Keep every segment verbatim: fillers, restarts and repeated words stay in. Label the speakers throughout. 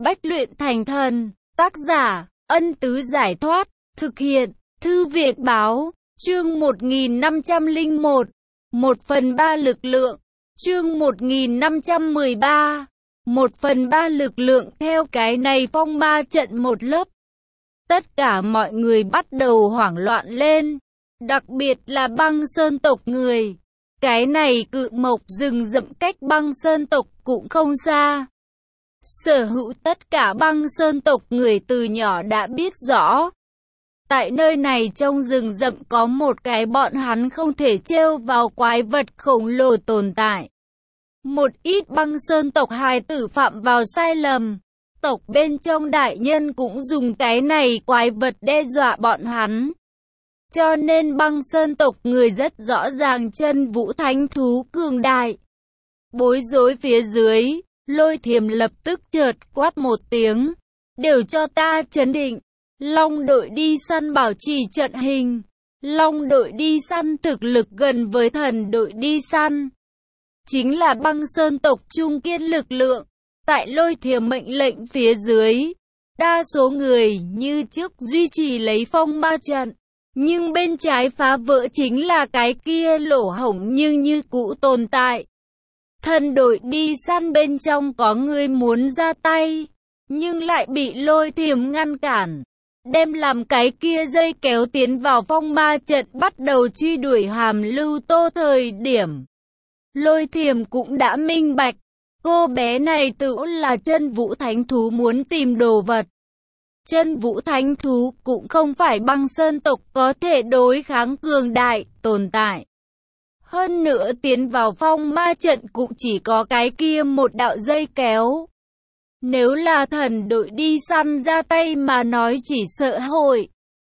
Speaker 1: Bách luyện thành thần. Tác giả, Ân Tứ Giải Thoát. Thực hiện, Thư Viện Báo. Chương một nghìn năm trăm lẻ một. Một phần ba lực lượng. Chương một nghìn năm trăm mười ba. Một phần ba lực lượng. Theo cái này phong ma trận một lớp, tất cả mọi người bắt đầu hoảng loạn lên. Đặc biệt là Băng Sơn tộc người. Cái này cự mộc rừng rậm cách Băng Sơn tộc cũng không xa. Sở hữu tất cả Băng Sơn tộc người từ nhỏ đã biết rõ. Tại nơi này trong rừng rậm có một cái bọn hắn không thể trêu vào quái vật khổng lồ tồn tại. Một ít Băng Sơn tộc hài tử phạm vào sai lầm. Tộc bên trong đại nhân cũng dùng cái này quái vật đe dọa bọn hắn. Cho nên Băng Sơn tộc người rất rõ ràng chân vũ thánh thú cường đại. Bối rối phía dưới, Lôi Thiềm lập tức chợt quát một tiếng. Đều cho ta trấn định. Long đội đi săn bảo trì trận hình. Long đội đi săn thực lực gần với thần đội đi săn. Chính là Băng Sơn tộc trung kiên lực lượng. Tại Lôi Thiềm mệnh lệnh phía dưới, đa số người như trước duy trì lấy phong ma trận. Nhưng bên trái phá vỡ chính là cái kia lỗ hổng nhưng như cũ tồn tại. Thần đội đi săn bên trong có người muốn ra tay, nhưng lại bị Lôi Thiềm ngăn cản. Đem làm cái kia dây kéo tiến vào phong ma trận bắt đầu truy đuổi Hàm Lưu Tô thời điểm. Lôi Thiềm cũng đã minh bạch, cô bé này tự là chân vũ thánh thú muốn tìm đồ vật. Chân vũ thánh thú cũng không phải Băng Sơn tộc có thể đối kháng cường đại, tồn tại. Hơn nữa tiến vào phong ma trận cũng chỉ có cái kia một đạo dây kéo. Nếu là thần đội đi săn ra tay mà nói chỉ sợ hội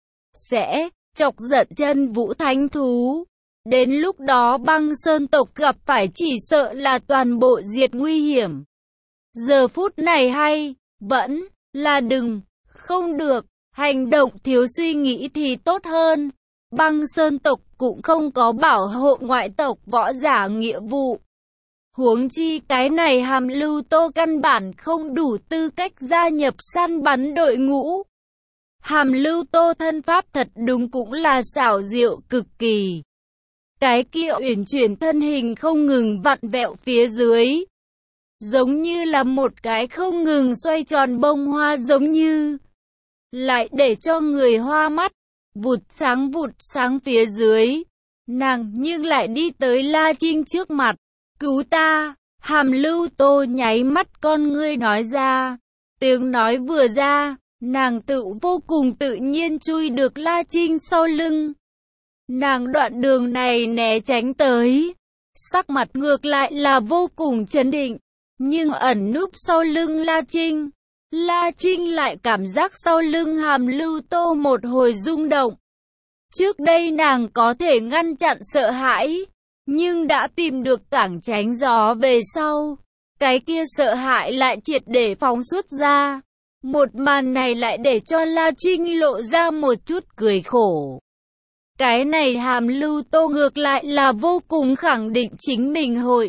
Speaker 1: sẽ chọc giận chân vũ thánh thú. Đến lúc đó Băng Sơn tộc gặp phải chỉ sợ là toàn bộ diệt nguy hiểm. Giờ phút này hay, vẫn là đừng, không được, hành động thiếu suy nghĩ thì tốt hơn. Băng Sơn tộc cũng không có bảo hộ ngoại tộc võ giả nghĩa vụ. Huống chi cái này Hàm Lưu Tô căn bản không đủ tư cách gia nhập săn bắn đội ngũ. Hàm Lưu Tô thân pháp thật đúng cũng là xảo diệu cực kỳ. Cái kia uyển chuyển thân hình không ngừng vặn vẹo phía dưới, giống như là một cái không ngừng xoay tròn bông hoa giống như, lại để cho người hoa mắt. Vụt sáng vụt sáng phía dưới, nàng nhưng lại đi tới La Trinh trước mặt. Cứu ta! Hàm Lưu Tô nháy mắt con ngươi nói ra. Tiếng nói vừa ra, nàng tự vô cùng tự nhiên chui được La Trinh sau lưng. Nàng đoạn đường này né tránh tới, sắc mặt ngược lại là vô cùng trấn định, nhưng ẩn núp sau lưng La Trinh. La Trinh lại cảm giác sau lưng Hàm Lưu Tô một hồi rung động. Trước đây nàng có thể ngăn chặn sợ hãi, nhưng đã tìm được cảng tránh gió về sau, cái kia sợ hãi lại triệt để phóng xuất ra. Một màn này lại để cho La Trinh lộ ra một chút cười khổ. Cái này Hàm Lưu Tô ngược lại là vô cùng khẳng định chính mình hội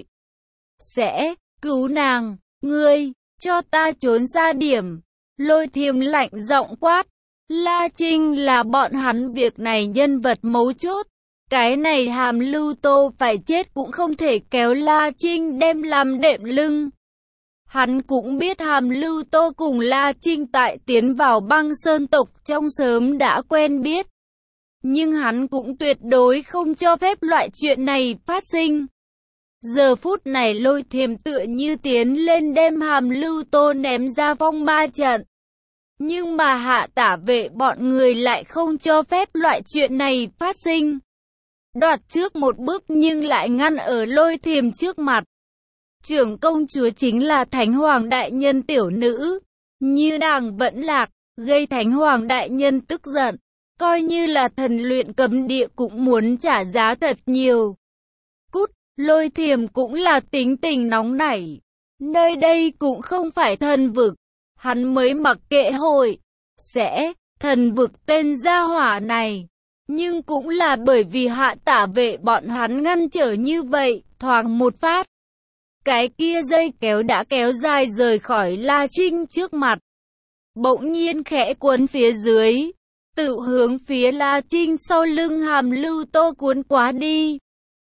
Speaker 1: sẽ cứu nàng. Ngươi, cho ta trốn xa điểm. Lôi Thiềm lạnh giọng quát. La Trinh là bọn hắn việc này nhân vật mấu chốt. Cái này Hàm Lưu Tô phải chết cũng không thể kéo La Trinh đem làm đệm lưng. Hắn cũng biết Hàm Lưu Tô cùng La Trinh tại tiến vào Băng Sơn tộc trong sớm đã quen biết. Nhưng hắn cũng tuyệt đối không cho phép loại chuyện này phát sinh. Giờ phút này Lôi Thiềm tựa như tiến lên đem Hàm Lưu Tô ném ra phong ma trận. Nhưng mà Hạ Tả Vệ bọn người lại không cho phép loại chuyện này phát sinh. Đoạt trước một bước nhưng lại ngăn ở Lôi Thiềm trước mặt. Trưởng công chúa chính là Thánh Hoàng Đại Nhân tiểu nữ. Như nàng vẫn lạc, gây Thánh Hoàng Đại Nhân tức giận. Coi như là thần luyện cấm địa cũng muốn trả giá thật nhiều. Cút, Lôi Thiềm cũng là tính tình nóng nảy. Nơi đây cũng không phải thần vực. Hắn mới mặc kệ hội sẽ thần vực tên gia hỏa này. Nhưng cũng là bởi vì Hạ Tả Vệ bọn hắn ngăn trở như vậy, thoáng một phát. Cái kia dây kéo đã kéo dài rời khỏi La Trinh trước mặt. Bỗng nhiên khẽ cuốn phía dưới, tự hướng phía La Trinh sau lưng Hàm Lưu Tô cuốn quá đi.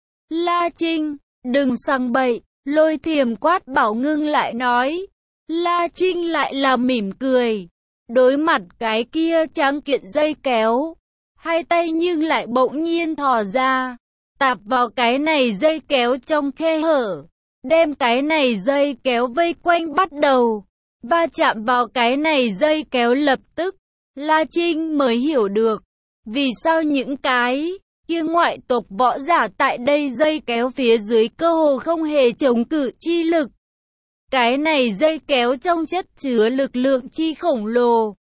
Speaker 1: La Trinh, đừng sằng bậy, Lôi Thiềm quát bảo ngưng lại nói. La Trinh lại là mỉm cười. Đối mặt cái kia tráng kiện dây kéo, hai tay nhưng lại bỗng nhiên thò ra, tạp vào cái này dây kéo trong khe hở, đem cái này dây kéo vây quanh bắt đầu, va chạm vào cái này dây kéo. Lập tức, La Trinh mới hiểu được, vì sao những cái kia ngoại tộc võ giả tại đây dây kéo phía dưới cơ hồ không hề chống cự chi lực. Cái này dây kéo trong chất chứa lực lượng chi khổng lồ,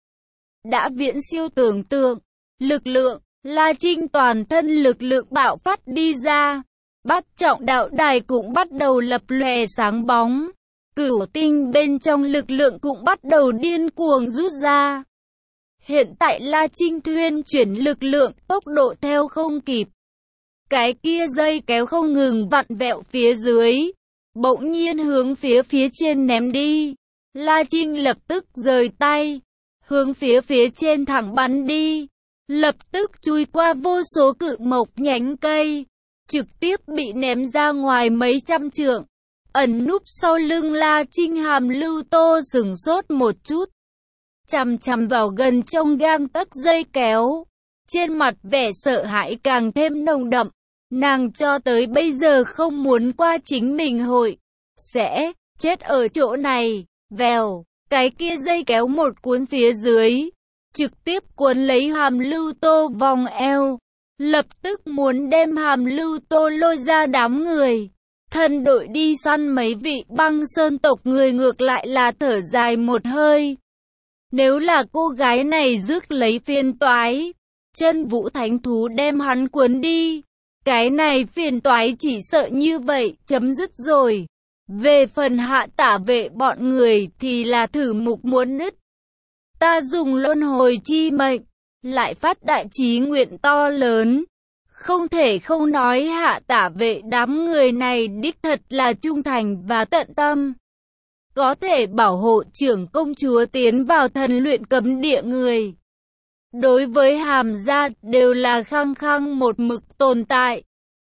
Speaker 1: đã viễn siêu tưởng tượng. Lực lượng, La Trinh toàn thân lực lượng bạo phát đi ra. Bát trọng đạo đài cũng bắt đầu lập lòe sáng bóng. Cửu tinh bên trong lực lượng cũng bắt đầu điên cuồng rút ra. Hiện tại La Trinh thuyên chuyển lực lượng tốc độ theo không kịp. Cái kia dây kéo không ngừng vặn vẹo phía dưới, bỗng nhiên hướng phía phía trên ném đi. La Trinh lập tức rời tay, hướng phía phía trên thẳng bắn đi. Lập tức chui qua vô số cự mộc nhánh cây, trực tiếp bị ném ra ngoài mấy trăm trượng. Ẩn núp sau lưng La Trinh Hàm Lưu Tô sửng sốt một chút, chằm chằm vào gần trong gang tấc dây kéo, trên mặt vẻ sợ hãi càng thêm nồng đậm. Nàng cho tới bây giờ không muốn qua chính mình hội sẽ chết ở chỗ này. Vèo, cái kia dây kéo một cuốn phía dưới, trực tiếp cuốn lấy Hàm Lưu Tô vòng eo, lập tức muốn đem Hàm Lưu Tô lôi ra đám người. Thân đội đi săn mấy vị băng sơn tộc người ngược lại là thở dài một hơi. Nếu là cô gái này rước lấy phiền toái, Chân Vũ Thánh Thú đem hắn cuốn đi, cái này phiền toái chỉ sợ như vậy chấm dứt rồi. Về phần Hạ Tả Vệ bọn người thì là thử mục muốn nứt. Ta dùng luân hồi chi mệnh, lại phát đại chí nguyện to lớn. Không thể không nói Hạ Tả Vệ đám người này đích thật là trung thành và tận tâm. Có thể bảo hộ trưởng công chúa tiến vào thần luyện cấm địa người. Đối với Hàm gia đều là khăng khăng một mực tồn tại.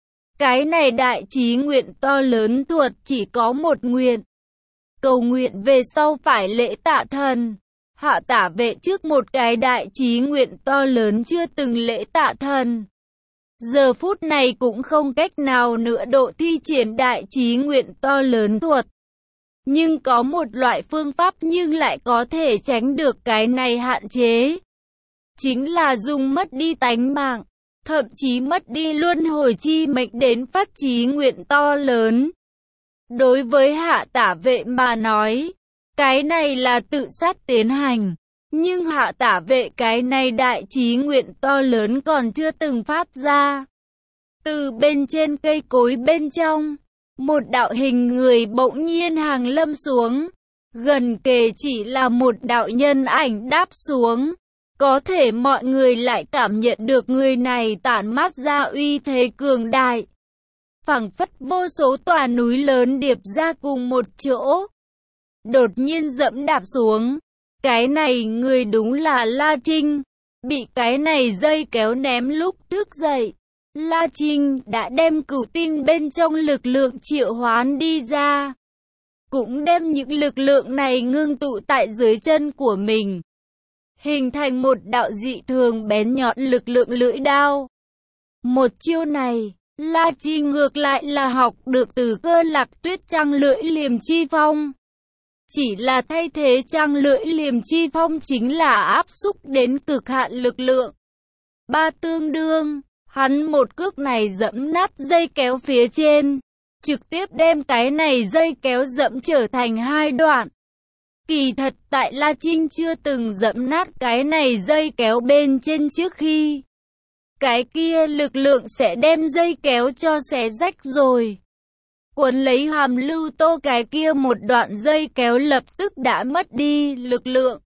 Speaker 1: Cái này đại chí nguyện to lớn thuật chỉ có một nguyện. Cầu nguyện về sau phải lễ tạ thần. Hạ Tả Vệ trước một cái đại chí nguyện to lớn chưa từng lễ tạ thần. Giờ phút này cũng không cách nào nữa độ thi triển đại chí nguyện to lớn thuật. Nhưng có một loại phương pháp nhưng lại có thể tránh được cái này hạn chế. Chính là dùng mất đi tánh mạng, thậm chí mất đi luân hồi chi mệnh đến phát chí nguyện to lớn. Đối với Hạ Tả Vệ mà nói, cái này là tự sát tiến hành. Nhưng Hạ Tả Vệ cái này đại chí nguyện to lớn còn chưa từng phát ra. Từ bên trên cây cối bên trong, một đạo hình người bỗng nhiên hàng lâm xuống. Gần kề chỉ là một đạo nhân ảnh đáp xuống. Có thể mọi người lại cảm nhận được người này tản mát ra uy thế cường đại. Phảng phất vô số tòa núi lớn điệp ra cùng một chỗ. Đột nhiên dẫm đạp xuống. Cái này người đúng là La Trinh. Bị cái này dây kéo ném lúc thức dậy. La Trinh đã đem cửu tinh bên trong lực lượng triệu hoán đi ra. Cũng đem những lực lượng này ngưng tụ tại dưới chân của mình. Hình thành một đạo dị thường bén nhọn lực lượng lưỡi đao. Một chiêu này, La Trinh ngược lại là học được từ Cơ Lạc Tuyết Trăng Lưỡi Liềm Chi Phong. Chỉ là thay thế Trăng Lưỡi Liềm Chi Phong chính là áp xúc đến cực hạn lực lượng. Ba tương đương, hắn một cước này dẫm nát dây kéo phía trên, trực tiếp đem cái này dây kéo dẫm trở thành hai đoạn. Kỳ thật tại La Trinh chưa từng dẫm nát cái này dây kéo bên trên trước khi. Cái kia lực lượng sẽ đem dây kéo cho xé rách rồi. Cuốn lấy Hàm Lưu Tô cái kia một đoạn dây kéo lập tức đã mất đi lực lượng.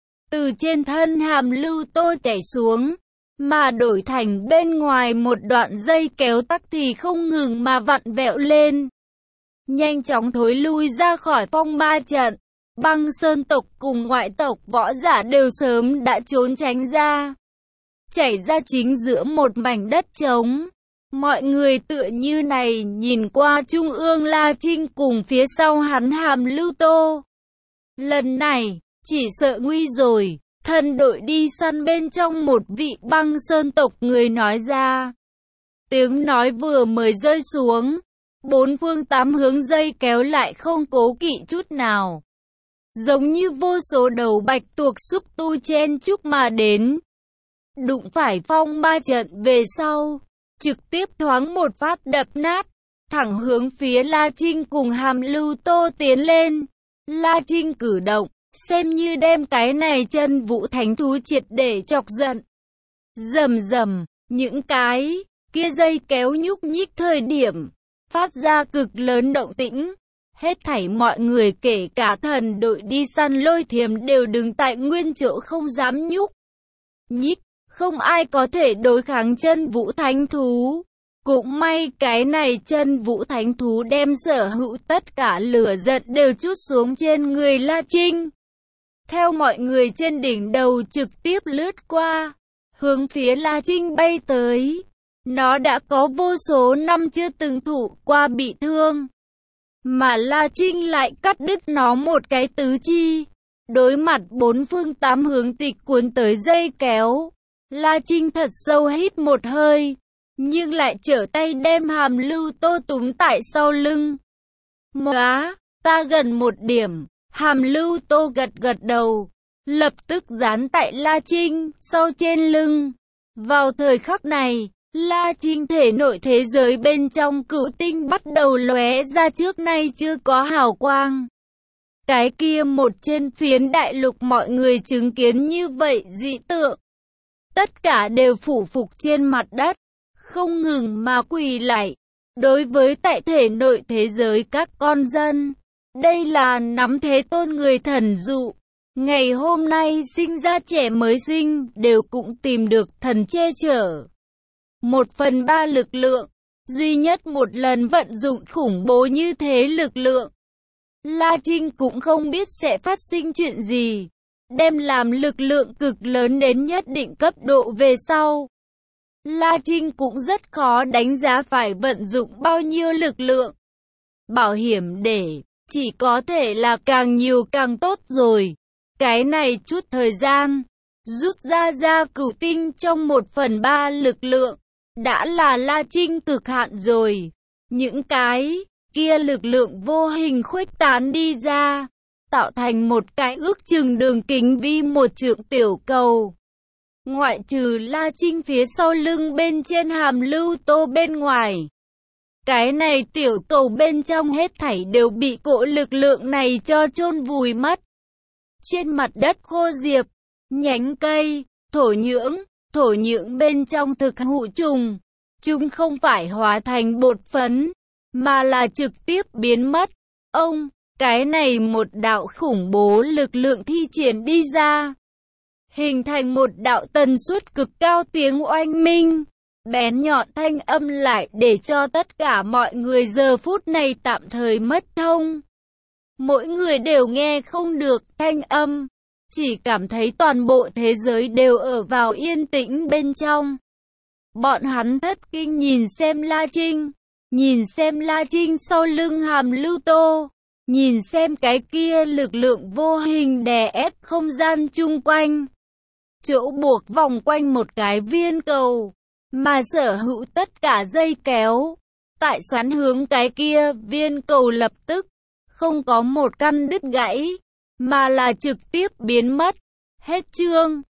Speaker 1: Từ trên thân Hàm Lưu Tô chảy xuống, mà đổi thành bên ngoài một đoạn dây kéo tắc thì không ngừng mà vặn vẹo lên. nhanh chóng thối lui ra khỏi phong ma trận. Băng Sơn tộc cùng ngoại tộc võ giả đều sớm đã trốn tránh ra, chảy ra chính giữa một mảnh đất trống. Mọi người tựa như này nhìn qua trung ương La Trinh cùng phía sau hắn Hàm Lưu Tô. Lần này, chỉ sợ nguy rồi, thân đội đi săn bên trong một vị Băng Sơn tộc người nói ra. Tiếng nói vừa mới rơi xuống, bốn phương tám hướng dây kéo lại không cố kỵ chút nào. Giống như vô số đầu bạch tuộc xúc tu chen chúc mà đến. Đụng phải phong ma trận về sau, trực tiếp thoáng một phát đập nát, thẳng hướng phía La Trinh cùng Hàm Lưu Tô tiến lên. La Trinh cử động, xem như đem cái này chân vũ thánh thú triệt để chọc giận. Rầm rầm, những cái kia dây kéo nhúc nhích thời điểm, phát ra cực lớn động tĩnh. Hết thảy mọi người kể cả thần đội đi săn Lôi Thiềm đều đứng tại nguyên chỗ không dám nhúc nhích, không ai có thể đối kháng chân vũ thánh thú. Cũng may cái này chân vũ thánh thú đem sở hữu tất cả lửa giận đều trút xuống trên người La Trinh. Theo mọi người trên đỉnh đầu trực tiếp lướt qua, hướng phía La Trinh bay tới. Nó đã có vô số năm chưa từng thụ qua bị thương, mà La Trinh lại cắt đứt nó một cái tứ chi. Đối mặt bốn phương tám hướng tịch cuốn tới dây kéo, La Trinh thật sâu hít một hơi, nhưng lại trở tay đem Hàm Lưu Tô túm tại sau lưng. Móa, ta gần một điểm. Hàm Lưu Tô gật gật đầu, lập tức dán tại La Trinh sau trên lưng. Vào thời khắc này, La Trinh thể nội thế giới bên trong cửu tinh bắt đầu lóe ra trước nay chưa có hào quang. Cái kia một trên phiến đại lục mọi người chứng kiến như vậy dị tượng, tất cả đều phủ phục trên mặt đất, không ngừng mà quỳ lạy. Đối với tại thể nội thế giới các con dân, đây là nắm thế tôn người thần dụ. Ngày hôm nay sinh ra trẻ mới sinh đều cũng tìm được thần che chở. Một phần ba lực lượng, duy nhất một lần vận dụng khủng bố như thế lực lượng. La Trinh cũng không biết sẽ phát sinh chuyện gì, đem làm lực lượng cực lớn đến nhất định cấp độ về sau. La Trinh cũng rất khó đánh giá phải vận dụng bao nhiêu lực lượng. Bảo hiểm để, chỉ có thể là càng nhiều càng tốt rồi. Cái này chút thời gian, rút ra ra cửu tinh trong một phần ba lực lượng, đã là La Trinh cực hạn rồi. Những cái kia lực lượng vô hình khuếch tán đi ra, tạo thành một cái ước chừng đường kính vi một trượng tiểu cầu. Ngoại trừ La Trinh phía sau lưng bên trên Hàm Lưu Tô bên ngoài, cái này tiểu cầu bên trong hết thảy đều bị cỗ lực lượng này cho chôn vùi mất. Trên mặt đất khô diệp, nhánh cây, thổ nhưỡng, thổ nhưỡng bên trong thực hữu trùng, chúng không phải hóa thành bột phấn, mà là trực tiếp biến mất. Ông, cái này một đạo khủng bố lực lượng thi triển đi ra, hình thành một đạo tần suất cực cao tiếng oanh minh, bén nhọn thanh âm lại để cho tất cả mọi người giờ phút này tạm thời mất thông. Mỗi người đều nghe không được thanh âm, chỉ cảm thấy toàn bộ thế giới đều ở vào yên tĩnh bên trong. Bọn hắn thất kinh nhìn xem La Trinh, nhìn xem La Trinh sau lưng Hàm Lưu Tô, nhìn xem cái kia lực lượng vô hình đè ép không gian chung quanh. Chỗ buộc vòng quanh một cái viên cầu, mà sở hữu tất cả dây kéo, tại xoắn hướng cái kia viên cầu lập tức, không có một căn đứt gãy, mà là trực tiếp biến mất. Hết chương.